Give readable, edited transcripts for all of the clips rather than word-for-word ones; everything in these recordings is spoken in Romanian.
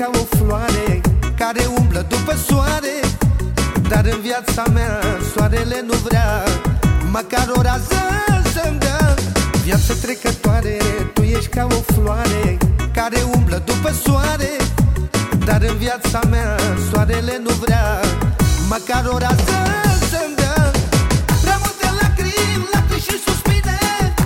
ca o floare care umblă după soare, dar în viața mea soarele nu vrea măcar o rază să-mi dea. Viață trecătoare, tu ești ca o floare care umblă după soare, dar în viața mea soarele nu vrea măcar o rază să-mi dea. Prea multe lacrimi, lacrimi și suspine,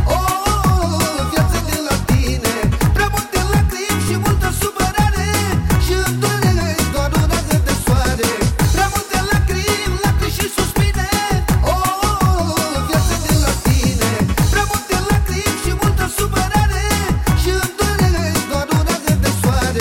viață de la tine. Prea multe lacrimi și multă supărare și îmi dorești doar o rază de soare. Prea multe lacrimi, lacrimi și suspine, viață de la tine. Prea multe lacrimi și multă supărare și îmi dorești doar o rază de soare.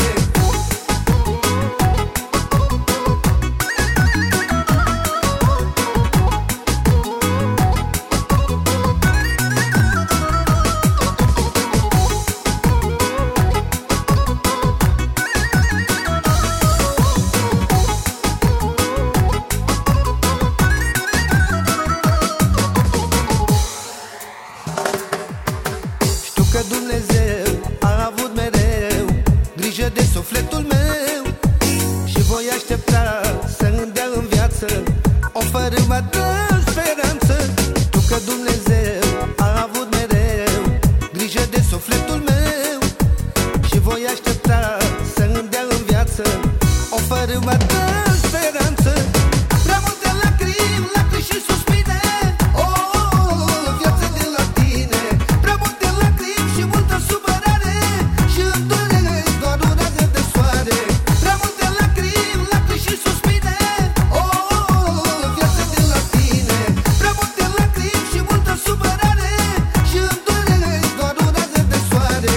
Că Dumnezeu a avut mereu grijă de sufletul meu și voi aștepta să îmi dea în viață o fărâmă de speranță. Tu că Dumnezeu a avut mereu grijă de sufletul meu și voi aștepta să îmi dea în viață o fărâmă de speranță. Prea multe lacrimi, lacrimi și suspine, viață de la tine. Prea multe lacrimi și multă supărare și îmi dorești doar o rază de soare. Prea multe lacrimi, lacrimi și suspine, viață de la tine. Prea multe lacrimi și multă supărare și îmi dorești doar o rază de soare.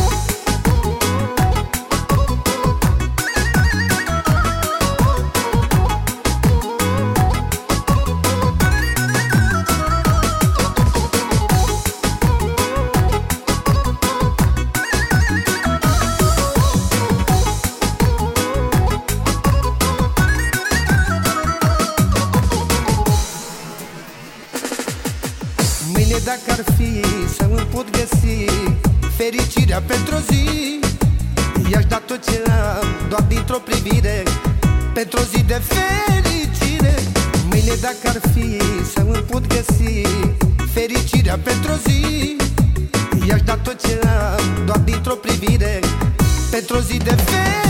Mâine dacă ar fi să îmi pot găsi fericirea pentru o zi, i-aș da tot ce am doar dintr-o privire pentru o zi de fericire. Mâine dacă ar fi să îmi pot găsi fericirea pentru o zi, i-aș da tot ce am doar dintr-o privire pentru o zi de fericire.